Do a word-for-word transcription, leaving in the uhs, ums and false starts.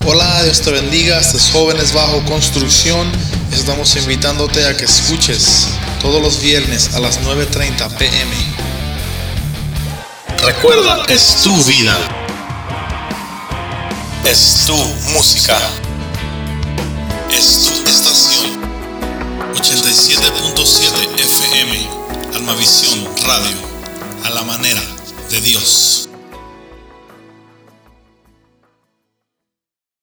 Hola, Dios te bendiga. Estos jóvenes bajo construcción. Estamos invitándote a que escuches todos los viernes a las nueve treinta p m Recuerda, es tu vida. Es tu música. Es tu estación. ochenta y siete punto siete F M. Almavisión Radio. A la manera de Dios.